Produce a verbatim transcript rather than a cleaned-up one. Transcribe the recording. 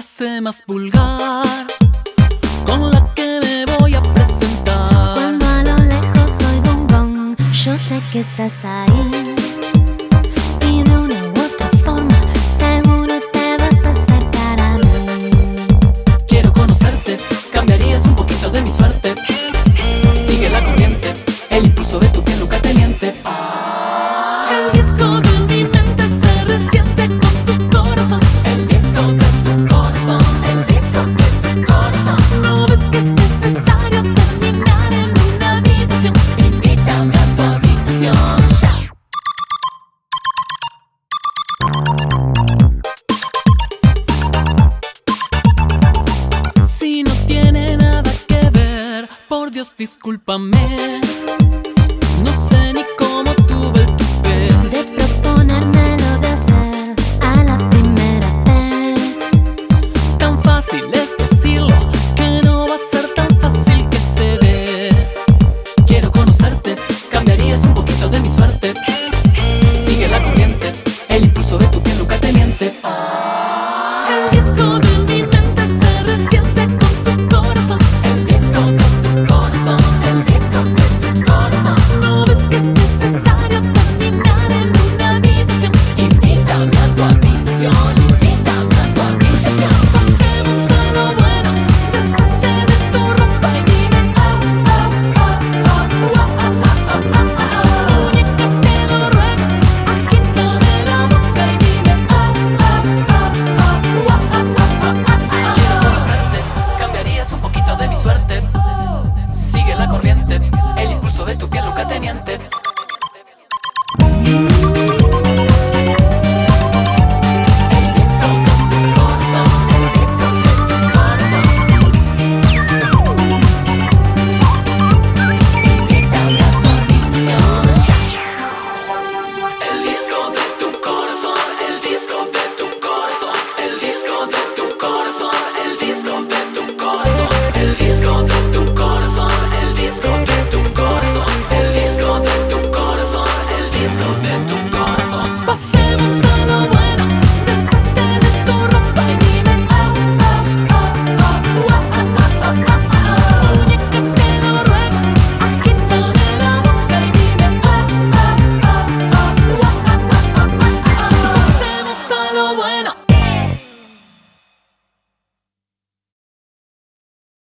frase más vulgar con la que me voy a presentar. Cuando a lo lejos oigo un gong, yo sé que estás ahí. Y de una u otra forma, seguro te vas a acercar a mí. Quiero conocerte, cambiarías un poquito de mi suerte. Sigue la corriente, el impulso de tu piel nunca teniente. El disco de mi mente se resiente con tu corazón. El disco de tu corazón, el disco de tu corazón. ¿No ves que es necesario terminar en una habitación? Invítame a tu habitación ya. Si no tiene nada que ver, por Dios discúlpame.